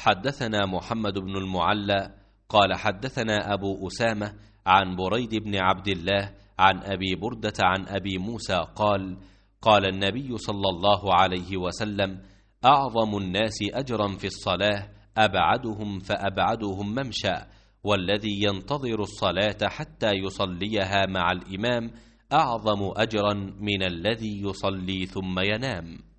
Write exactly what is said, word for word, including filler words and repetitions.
حدثنا محمد بن المعلى قال حدثنا أبو أسامة عن بريد بن عبد الله عن أبي بردة عن أبي موسى قال قال النبي صلى الله عليه وسلم: أعظم الناس أجرا في الصلاة أبعدهم فأبعدهم ممشى، والذي ينتظر الصلاة حتى يصليها مع الإمام أعظم أجرا من الذي يصلي ثم ينام.